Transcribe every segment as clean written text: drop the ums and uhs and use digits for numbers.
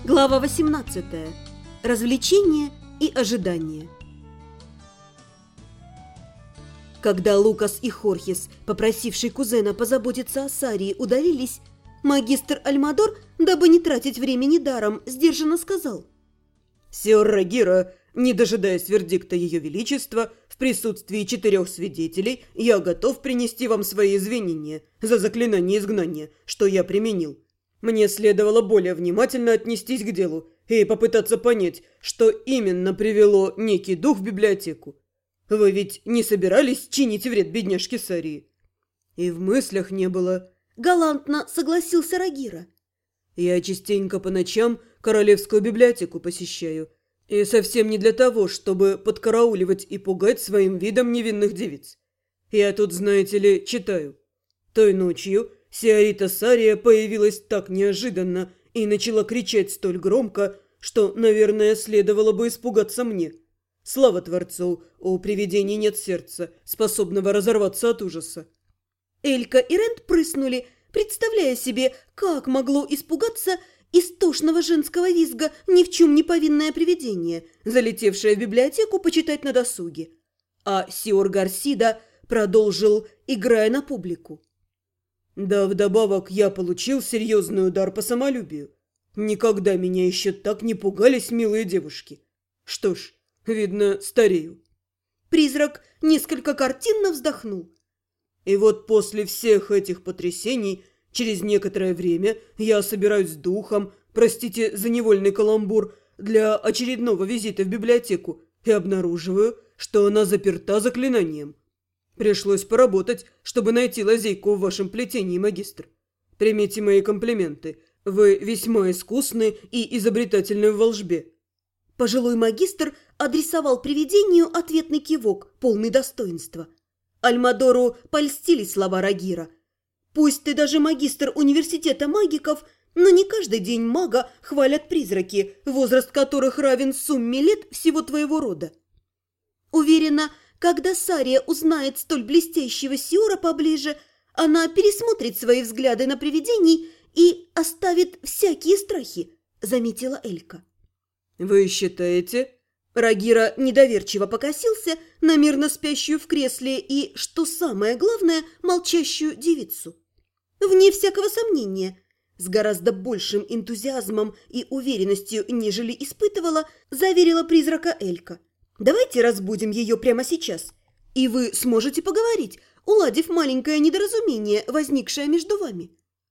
Глава 18. Развлечение и ожидание. Когда Лукас и Хорхес, попросивший кузена позаботиться о Сарии, удалились, магистр Альмадор, дабы не тратить времени даром, сдержанно сказал: «Сиор Рагира, не дожидаясь вердикта Ее Величества, в присутствии 4 свидетелей, я готов принести вам свои извинения за заклинание изгнания, что я применил. Мне следовало более внимательно отнестись к делу и попытаться понять, что именно привело некий дух в библиотеку. Вы ведь не собирались чинить вред бедняжке Сарии?» «И в мыслях не было», — галантно согласился Рагира. «Я частенько по ночам королевскую библиотеку посещаю, и совсем не для того, чтобы подкарауливать и пугать своим видом невинных девиц. Я тут, знаете ли, читаю. Той ночью сиорита Сария появилась так неожиданно и начала кричать столь громко, что, наверное, следовало бы испугаться мне. Слава Творцу, у привидений нет сердца, способного разорваться от ужаса». Элька и Рент прыснули, представляя себе, как могло испугаться истошного женского визга ни в чем не повинное привидение, залетевшее в библиотеку почитать на досуге. А сиор Гарсида продолжил, играя на публику: «Да вдобавок я получил серьезный удар по самолюбию. Никогда меня еще так не пугались милые девушки. Что ж, видно, старею». Призрак несколько картинно вздохнул. «И вот после всех этих потрясений, через некоторое время я собираюсь с духом, простите за невольный каламбур, для очередного визита в библиотеку и обнаруживаю, что она заперта заклинанием. Пришлось поработать, чтобы найти лазейку в вашем плетении, магистр. Примите мои комплименты. Вы весьма искусны и изобретательны в волшбе». Пожилой магистр адресовал привидению ответный кивок, полный достоинства. Альмадору польстили слова Рагира. «Пусть ты даже магистр университета магиков, но не каждый день мага хвалят призраки, возраст которых равен сумме лет всего твоего рода. Уверена, когда Сария узнает столь блестящего сиора поближе, она пересмотрит свои взгляды на привидений и оставит всякие страхи», — заметила Элька. «Вы считаете?» Рагира недоверчиво покосился на мирно спящую в кресле и, что самое главное, молчащую девицу. «Вне всякого сомнения», — с гораздо большим энтузиазмом и уверенностью, нежели испытывала, заверила призрака Элька. «Давайте разбудим ее прямо сейчас, и вы сможете поговорить, уладив маленькое недоразумение, возникшее между вами».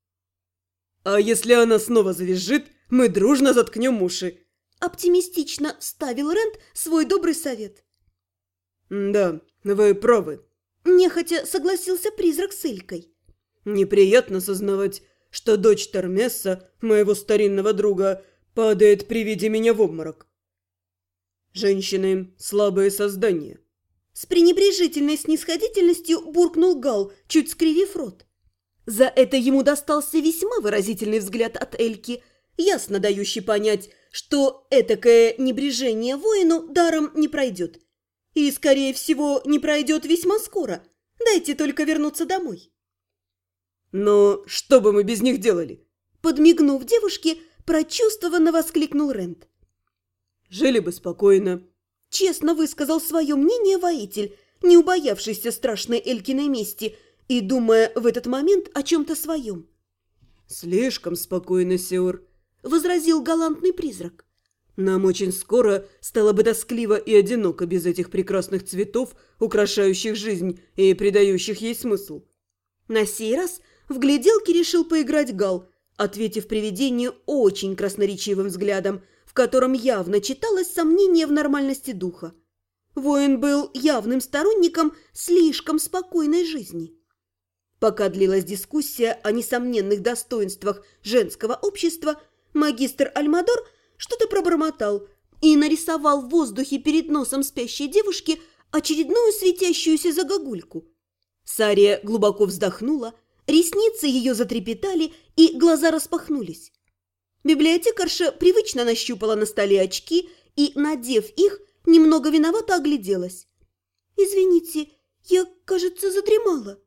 «А если она снова завизжит, мы дружно заткнем уши», — оптимистично вставил Рент свой добрый совет. «Да, вы правы», – нехотя согласился призрак с Элькой. «Неприятно сознавать, что дочь Тормесса, моего старинного друга, падает при виде меня в обморок. Женщины – слабые создания». С пренебрежительной снисходительностью буркнул Гал, чуть скривив рот. За это ему достался весьма выразительный взгляд от Эльки, ясно дающий понять, что этакое небрежение воину даром не пройдет. И, скорее всего, не пройдет весьма скоро. Дайте только вернуться домой. «Но что бы мы без них делали?» Подмигнув девушке, прочувствованно воскликнул Рент. «Жили бы спокойно», — честно высказал свое мнение воитель, не убоявшийся страшной Элькиной мести и думая в этот момент о чем-то своем. «Слишком спокойно, сиор», — возразил галантный призрак. «Нам очень скоро стало бы тоскливо и одиноко без этих прекрасных цветов, украшающих жизнь и придающих ей смысл». На сей раз в гляделки решил поиграть Гал, ответив привидению очень красноречивым взглядом, в котором явно читалось сомнение в нормальности духа. Воин был явным сторонником слишком спокойной жизни. Пока длилась дискуссия о несомненных достоинствах женского общества, магистр Альмадор что-то пробормотал и нарисовал в воздухе перед носом спящей девушки очередную светящуюся загогульку. Сария глубоко вздохнула, ресницы ее затрепетали и глаза распахнулись. Библиотекарша привычно нащупала на столе очки и, надев их, немного виновато огляделась. «Извините, я, кажется, задремала».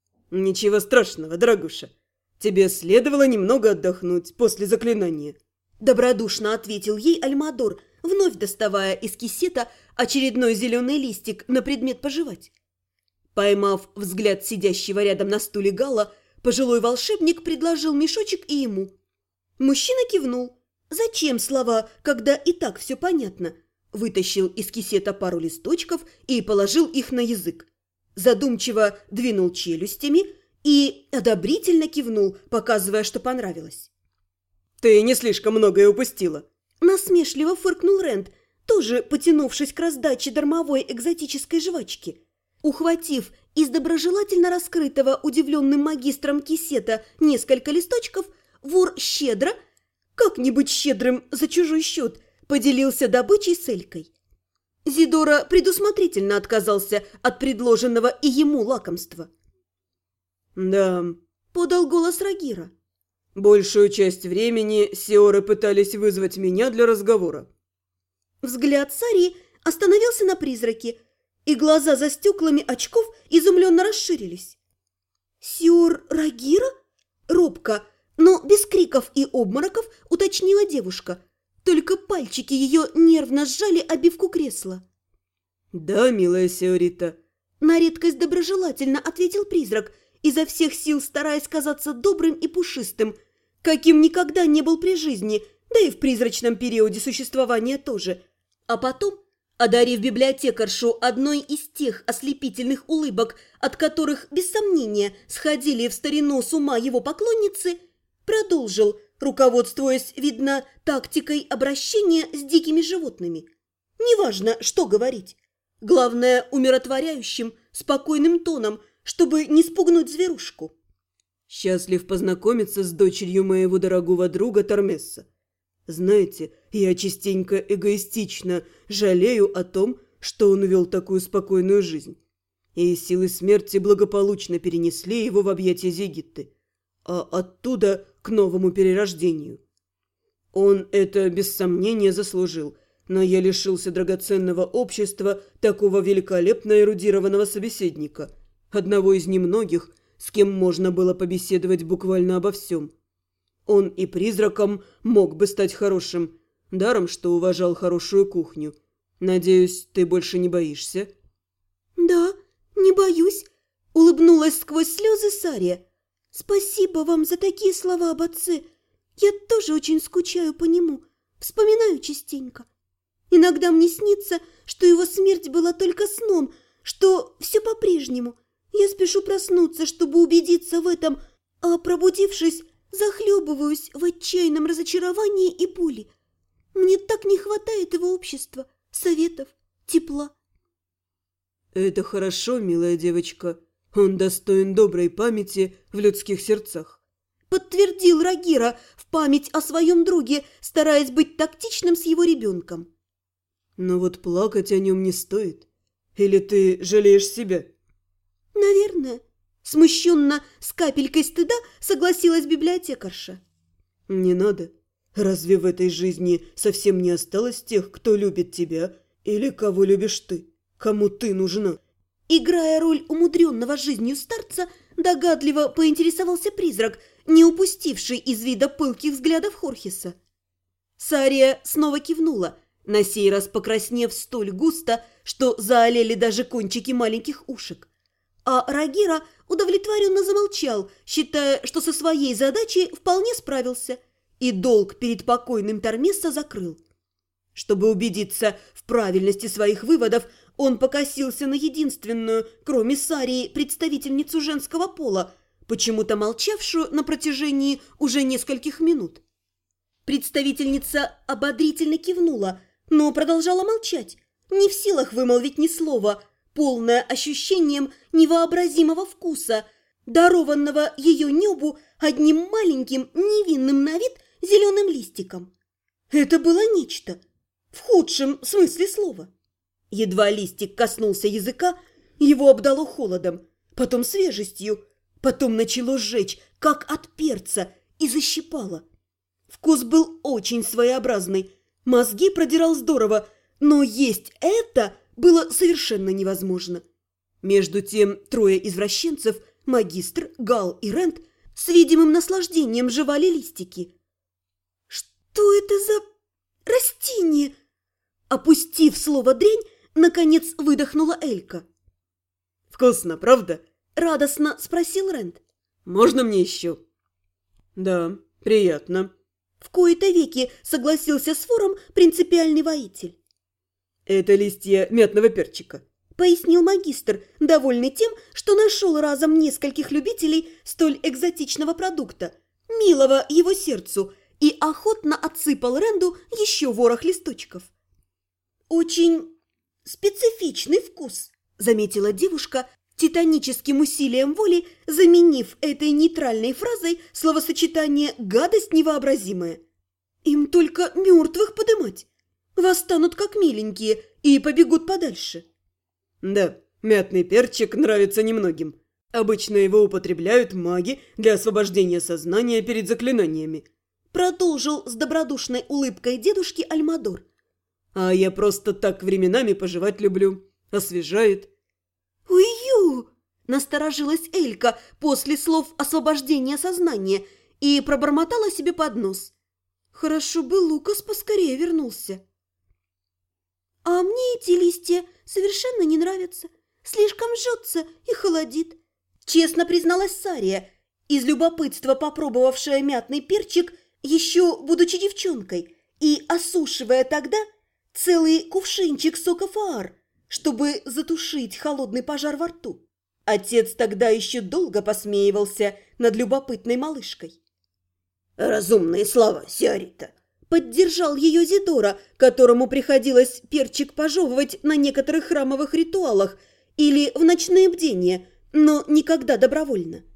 «Ничего страшного, дорогуша. Тебе следовало немного отдохнуть после заклинания. Добродушно ответил ей Альмадор, вновь доставая из кисета очередной зеленый листик на предмет пожевать. Поймав взгляд сидящего рядом на стуле Гала, пожилой волшебник предложил мешочек и ему. Мужчина кивнул. Зачем слова, когда и так все понятно? Вытащил из кисета пару листочков и положил их на язык. Задумчиво двинул челюстями и одобрительно кивнул, показывая, что понравилось. «Ты не слишком многое упустила», – насмешливо фыркнул Рент, тоже потянувшись к раздаче дармовой экзотической жвачки. Ухватив из доброжелательно раскрытого удивленным магистром кисета несколько листочков, вор щедро, как-нибудь щедрым за чужой счет, поделился добычей с Элькой. Зидора предусмотрительно отказался от предложенного и ему лакомства. «Да», – подал голос Рагира. «Большую часть времени сиоры пытались вызвать меня для разговора». Взгляд Сарии остановился на призраке, и глаза за стеклами очков изумленно расширились. «Сиор Рагира?» – робко, но без криков и обмороков уточнила девушка. Только пальчики ее нервно сжали обивку кресла. «Да, милая сиорита», – на редкость доброжелательно ответил призрак, изо всех сил стараясь казаться добрым и пушистым, каким никогда не был при жизни, да и в призрачном периоде существования тоже. А потом, одарив библиотекаршу одной из тех ослепительных улыбок, от которых, без сомнения, сходили в старину с ума его поклонницы, продолжил, руководствуясь, видно, тактикой обращения с дикими животными. Неважно, что говорить. Главное, умиротворяющим, спокойным тоном, чтобы не спугнуть зверушку. «Счастлив познакомиться с дочерью моего дорогого друга Тормесса. Знаете, я частенько эгоистично жалею о том, что он вел такую спокойную жизнь. И силы смерти благополучно перенесли его в объятия Зигитты, а оттуда к новому перерождению. Он это без сомнения заслужил, но я лишился драгоценного общества такого великолепно эрудированного собеседника, одного из немногих, с кем можно было побеседовать буквально обо всем. Он и призраком мог бы стать хорошим, даром, что уважал хорошую кухню. Надеюсь, ты больше не боишься?» «Да, не боюсь», – улыбнулась сквозь слезы Сария. «Спасибо вам за такие слова об отце. Я тоже очень скучаю по нему, вспоминаю частенько. Иногда мне снится, что его смерть была только сном, что все по-прежнему. Я спешу проснуться, чтобы убедиться в этом, а пробудившись, захлебываюсь в отчаянном разочаровании и боли. Мне так не хватает его общества, советов, тепла». «Это хорошо, милая девочка. Он достоин доброй памяти в людских сердцах», – подтвердил Рагира в память о своем друге, стараясь быть тактичным с его ребенком. «Но вот плакать о нем не стоит. Или ты жалеешь себя?» «Наверное», – смущенно, с капелькой стыда согласилась библиотекарша. «Не надо. Разве в этой жизни совсем не осталось тех, кто любит тебя, или кого любишь ты, кому ты нужна?» Играя роль умудренного жизнью старца, догадливо поинтересовался призрак, не упустивший из вида пылких взглядов Хорхеса. Сария снова кивнула, на сей раз покраснев столь густо, что заолели даже кончики маленьких ушек. А Рагира удовлетворенно замолчал, считая, что со своей задачей вполне справился, и долг перед покойным Тормесса закрыл. Чтобы убедиться в правильности своих выводов, он покосился на единственную, кроме Сарии, представительницу женского пола, почему-то молчавшую на протяжении уже нескольких минут. Представительница ободрительно кивнула, но продолжала молчать, не в силах вымолвить ни слова, полное ощущением невообразимого вкуса, дарованного ее небу одним маленьким, невинным на вид зеленым листиком. Это было нечто, в худшем смысле слова. Едва листик коснулся языка, его обдало холодом, потом свежестью, потом начало жечь, как от перца, и защипало. Вкус был очень своеобразный, мозги продирал здорово, но есть это было совершенно невозможно. Между тем трое извращенцев, магистр, Гал и Рент, с видимым наслаждением жевали листики. «Что это за растение?» Опустив слово «дрянь», наконец выдохнула Элька. «Вкусно, правда?» – радостно спросил Рэнд. «Можно мне еще?» «Да, приятно». В кои-то веки согласился с вором принципиальный воитель. «Это листья мятного перчика», – пояснил магистр, довольный тем, что нашел разом нескольких любителей столь экзотичного продукта, милого его сердцу, и охотно отсыпал Рэнду еще ворох листочков. «Очень специфичный вкус», – заметила девушка, титаническим усилием воли заменив этой нейтральной фразой словосочетание «гадость невообразимая». «Им только мертвых подымать. Восстанут как миленькие и побегут подальше». «Да, мятный перчик нравится немногим. Обычно его употребляют маги для освобождения сознания перед заклинаниями», продолжил с добродушной улыбкой дедушки Альмадор. «А я просто так временами пожевать люблю. Освежает». «Ую!» – насторожилась Элька после слов освобождения сознания и пробормотала себе под нос. «Хорошо бы Лукас поскорее вернулся». «А мне эти листья совершенно не нравятся. Слишком жжется и холодит», – честно призналась Сария, из любопытства попробовавшая мятный перчик, еще будучи девчонкой, и осушивая тогда целый кувшинчик сока фаар, чтобы затушить холодный пожар во рту. Отец тогда еще долго посмеивался над любопытной малышкой. «Разумные слова, Сиарита!» Поддержал ее Зидора, которому приходилось перчик пожевывать на некоторых храмовых ритуалах или в ночные бдения, но никогда добровольно.